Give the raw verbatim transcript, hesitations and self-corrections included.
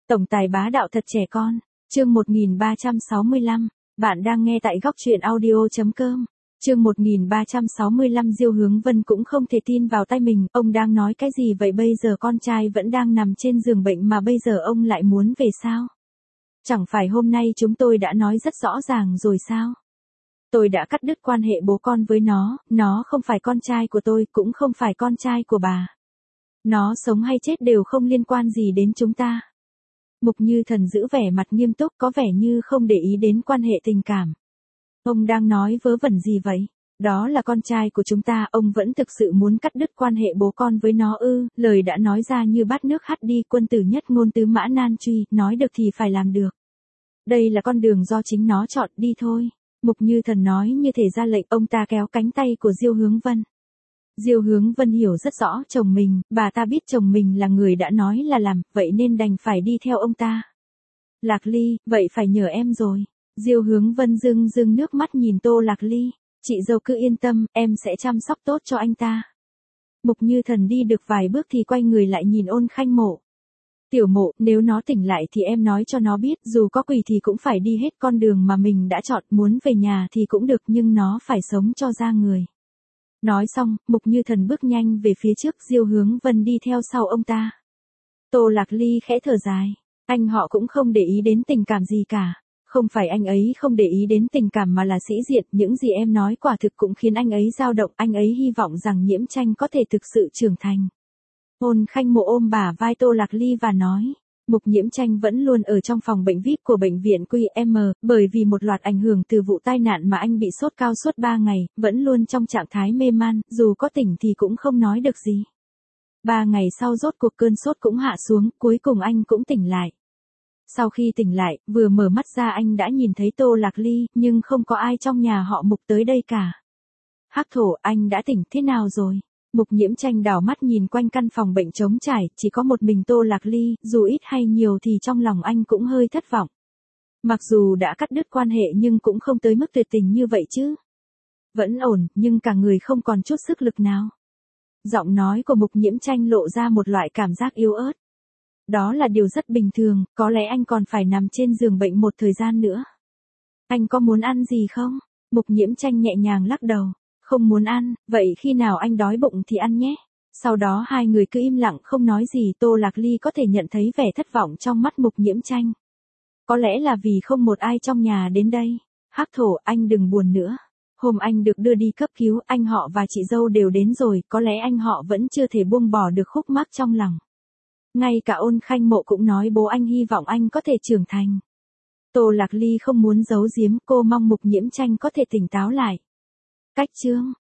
Tổng tài bá đạo thật trẻ con, chương một nghìn ba trăm sáu mươi lăm, bạn đang nghe tại góc truyện audio chấm com. Chương một nghìn ba trăm sáu mươi lăm Diêu Hướng Vân cũng không thể tin vào tai mình, ông đang nói cái gì vậy, bây giờ con trai vẫn đang nằm trên giường bệnh mà bây giờ ông lại muốn về sao? Chẳng phải hôm nay chúng tôi đã nói rất rõ ràng rồi sao? Tôi đã cắt đứt quan hệ bố con với nó, nó không phải con trai của tôi, cũng không phải con trai của bà. Nó sống hay chết đều không liên quan gì đến chúng ta. Mục Như Thần giữ vẻ mặt nghiêm túc, có vẻ như không để ý đến quan hệ tình cảm. Ông đang nói vớ vẩn gì vậy? Đó là con trai của chúng ta, ông vẫn thực sự muốn cắt đứt quan hệ bố con với nó ư? Lời đã nói ra như bát nước hắt đi, quân tử nhất ngôn tứ mã nan truy, nói được thì phải làm được. Đây là con đường do chính nó chọn, đi thôi. Mục Như Thần nói như thể ra lệnh, ông ta kéo cánh tay của Diêu Hướng Vân. Diêu Hướng Vân hiểu rất rõ chồng mình, bà ta biết chồng mình là người đã nói là làm, vậy nên đành phải đi theo ông ta. Lạc Ly, vậy phải nhờ em rồi. Diêu Hướng Vân rưng rưng nước mắt nhìn Tô Lạc Ly. Chị dâu cứ yên tâm, em sẽ chăm sóc tốt cho anh ta. Mục Như Thần đi được vài bước thì quay người lại nhìn Ôn Khanh Mộ. Tiểu Mộ, nếu nó tỉnh lại thì em nói cho nó biết, dù có quỳ thì cũng phải đi hết con đường mà mình đã chọn, muốn về nhà thì cũng được nhưng nó phải sống cho ra người. Nói xong, Mục Như Thần bước nhanh về phía trước, Diêu Hướng Vân đi theo sau ông ta. Tô Lạc Ly khẽ thở dài, anh họ cũng không để ý đến tình cảm gì cả. Không phải anh ấy không để ý đến tình cảm mà là sĩ diện, những gì em nói quả thực cũng khiến anh ấy dao động, anh ấy hy vọng rằng Nhiễm Tranh có thể thực sự trưởng thành. Ôn Khanh Mộ ôm bả vai Tô Lạc Ly và nói, Mục Nhiễm Tranh vẫn luôn ở trong phòng bệnh vi ai pi của bệnh viện quy em, bởi vì một loạt ảnh hưởng từ vụ tai nạn mà anh bị sốt cao suốt ba ngày, vẫn luôn trong trạng thái mê man, dù có tỉnh thì cũng không nói được gì. Ba ngày sau rốt cuộc cơn sốt cũng hạ xuống, cuối cùng anh cũng tỉnh lại. Sau khi tỉnh lại, vừa mở mắt ra anh đã nhìn thấy Tô Lạc Ly, nhưng không có ai trong nhà họ Mục tới đây cả. Hắc Thổ, anh đã tỉnh, thế nào rồi? Mục Nhiễm Tranh đảo mắt nhìn quanh căn phòng bệnh trống trải, chỉ có một mình Tô Lạc Ly, dù ít hay nhiều thì trong lòng anh cũng hơi thất vọng. Mặc dù đã cắt đứt quan hệ nhưng cũng không tới mức tuyệt tình như vậy chứ. Vẫn ổn, nhưng cả người không còn chút sức lực nào. Giọng nói của Mục Nhiễm Tranh lộ ra một loại cảm giác yếu ớt. Đó là điều rất bình thường, có lẽ anh còn phải nằm trên giường bệnh một thời gian nữa. Anh có muốn ăn gì không? Mục Nhiễm Tranh nhẹ nhàng lắc đầu. Không muốn ăn, vậy khi nào anh đói bụng thì ăn nhé. Sau đó hai người cứ im lặng không nói gì, Tô Lạc Ly có thể nhận thấy vẻ thất vọng trong mắt Mục Nhiễm Tranh. Có lẽ là vì không một ai trong nhà đến đây. Hắc Thổ, anh đừng buồn nữa. Hôm anh được đưa đi cấp cứu, anh họ và chị dâu đều đến rồi, có lẽ anh họ vẫn chưa thể buông bỏ được khúc mắc trong lòng. Ngay cả Ôn Khanh Mộ cũng nói bố anh hy vọng anh có thể trưởng thành. Tô Lạc Ly không muốn giấu giếm, cô mong Mục Nhiễm Tranh có thể tỉnh táo lại. Cách chương